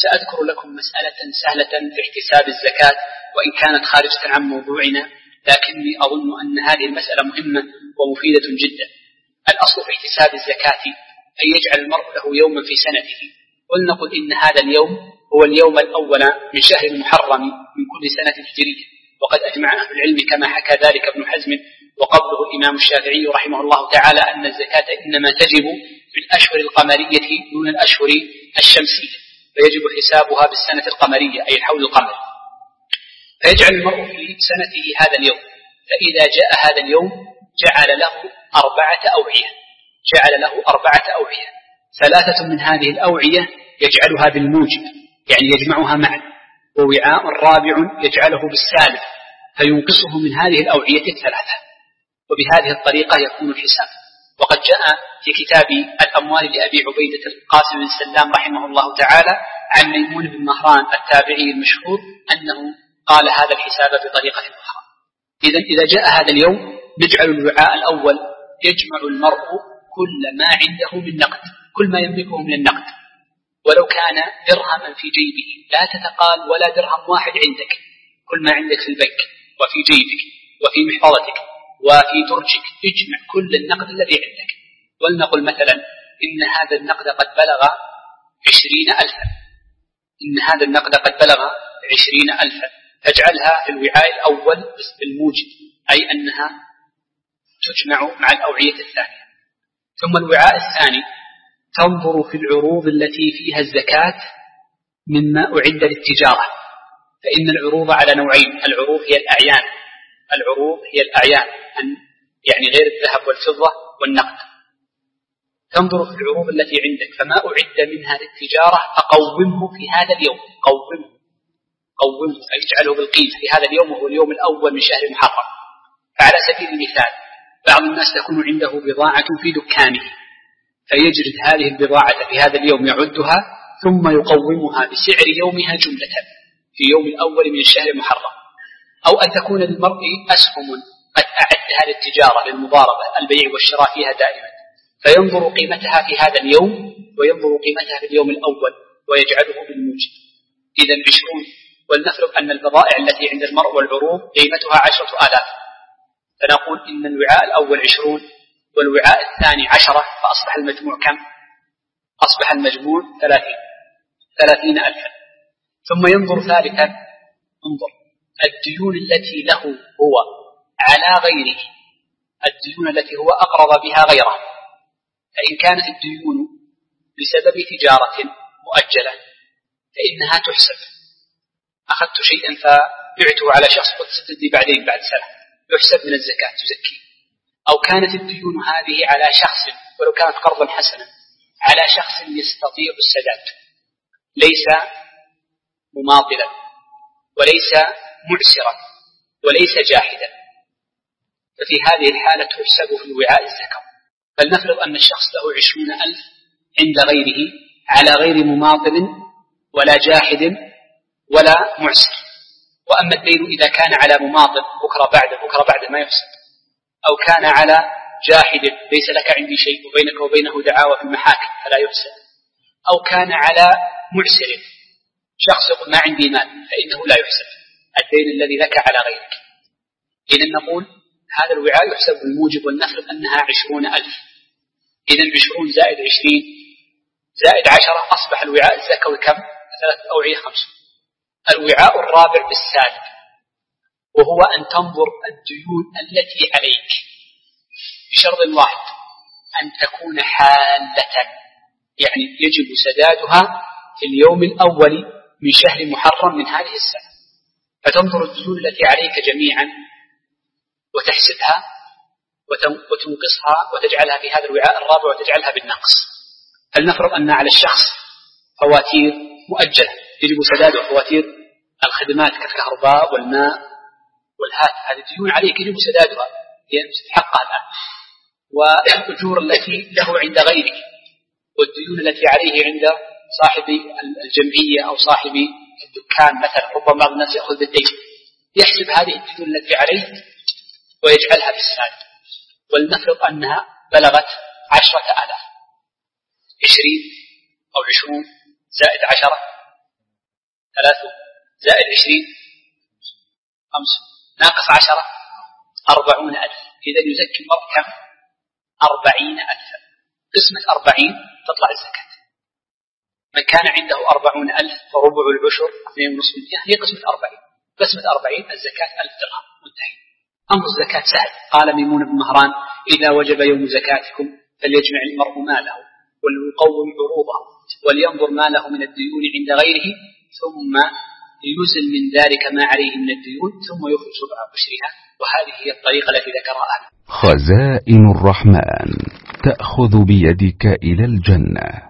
سأذكر لكم مسألة سهلة في احتساب الزكاة وإن كانت خارجة عن موضوعنا، لكني أظن أن هذه المسألة مهمة ومفيدة جدا. الأصل في احتساب الزكاة أن يجعل المرء له يوما في سنته، ولنقل إن هذا اليوم هو اليوم الأول من شهر المحرم من كل سنة هجرية، وقد أجمع أهل العلم كما حكى ذلك ابن حزم وقبله الإمام الشافعي رحمه الله تعالى أن الزكاة إنما تجب في الأشهر القمرية دون الأشهر الشمسية، فيجب حسابها بالسنة القمرية أي الحول القمري. فيجعل المرء في سنته هذا اليوم، فإذا جاء هذا اليوم جعل له 4 أوعية، جعل له 4 أوعية، 3 من هذه الأوعية يجعلها بالموجب يعني يجمعها معا، ووعاء رابع يجعله بالسالب فينقصه من هذه الأوعية 3، وبهذه الطريقة يكون الحساب. وقد جاء في كتاب الأموال لأبي عبيدة القاسم بن سلام رحمه الله تعالى عن ميمون بن مهران التابعي المشهور أنه قال هذا الحساب بطريقة أخرى. إذا جاء هذا اليوم نجعل الوعاء الأول يجمع المرء كل ما عنده من نقد، كل ما يملكه من النقد، ولو كان درهما في جيبه لا تتقال ولا درهم واحد عندك، كل ما عندك في البنك وفي جيبك وفي محفظتك وفي درجك اجمع كل النقد الذي عندك. ولنقل مثلا إن هذا النقد قد بلغ 20,000، إن هذا النقد قد بلغ 20,000، فاجعلها في الوعاء الأول بالموجب أي أنها تجمع مع الأوعية الثانية. ثم الوعاء الثاني تنظر في العروض التي فيها الزكاة مما أعد للتجارة، فإن العروض على نوعين، العروض هي الأعيان، العروض هي الأعيان يعني غير الذهب والفضة والنقد. تنظر في العروض التي عندك فما أعد منها للتجارة فقومه في هذا اليوم، قومه أي اجعله بالقيس في هذا اليوم وهو اليوم الأول من شهر المحرم. فعلى سبيل المثال بعض الناس تكون عنده بضاعة في دكانه فيجرد هذه البضاعة في هذا اليوم يعدها ثم يقومها بسعر يومها جملة في يوم الأول من الشهر المحرم. أو أن تكون للمرء أسهم قد أعدها للتجارة للمضاربة البيع والشراء فيها دائما، فينظر قيمتها في هذا اليوم وينظر قيمتها في اليوم الأول ويجعله بالموجب. إذا 20، ولنفرض أن البضائع التي عند المرء والعروض قيمتها 10,000، فنقول إن الوعاء الأول 20 والوعاء الثاني 10، فأصبح المجموع كم؟ أصبح المجموع 30,000. ثم ينظر ثالثا، انظر الديون التي له هو على غيره، الديون التي هو أقرض بها غيره، فإن كانت الديون بسبب تجارة مؤجلة فإنها تحسب. أخذت شيئا فبعته على شخص قد سددي بعدين بعد سنة، يحسب من الزكاة تزكي. أو كانت الديون هذه على شخص ولو كانت قرضا حسنا على شخص يستطيع السداد، ليس مماطلا وليس معسرا وليس جاحدا، ففي هذه الحالة تحسب في الوعاء الزكاة. فلنفرض أن الشخص له 20,000 عند غيره على غير مماطل ولا جاحد ولا معسر. وأما الدين إذا كان على مماطل بكرة بعد ما يحسب، أو كان على جاحد ليس لك عندي شيء وبينك وبينه دعاوى في المحاكم فلا يحسب، أو كان على معسر شخص يقول ما عندي مال فإنه لا يحسب الدين الذي لك على غيرك. إذن نقول هذا الوعاء يحسب بالموجب، ولنفرض أنها 20,000، إذن 20 زائد 20 زائد 10 أصبح الوعاء الزكوي كم؟ 3 أوعية 5. الوعاء الرابع بالسالب، وهو أن تنظر الديون التي عليك بشرط واحد، أن تكون حالة، يعني يجب سدادها في اليوم الأول من شهر محرم من هذه السنة، فتنظر الديون التي عليك جميعا وتحسبها وتنقصها وتجعلها في هذا الوعاء الرابع وتجعلها بالنقص. فلنفرض أن على الشخص فواتير مؤجلة يجب سدادها، فواتير الخدمات كالكهرباء والماء والهاتف، هذه الديون عليك يجب سدادها هي حقها الآن، والأجور التي له عند غيره، والديون التي عليه عند صاحب الجمعية أو صاحب الدكان مثلا، ربما بعض الناس يأخذ بالدين، يحسب هذه الديون التي عليه ويجعلها بالسالب. ولنفرض أنها بلغت 10,000، 20 أو 20 زائد 10 30 زائد 20 50 ناقص 10 40,000. إذا يزكي المرء كم؟ 40,000. قسمة 40 تطلع الزكاة. من كان عنده 40,000 فربع العشر 2.5%، هي قسمة 40. قسمة 40 الزكاة 1000 درهم، منتهي. أمر الزكاة سهل. قال ميمون بن مهران: إذا وجب يوم زكاتكم فليجمع المرء ماله وليقوم عروضه ولينظر ما له من الديون عند غيره، ثم يزل من ذلك ما عليه من الديون، ثم يخرج ربع عشرها. وهذه هي الطريقة التي ذكرها. خزائن الرحمن تأخذ بيدك إلى الجنة.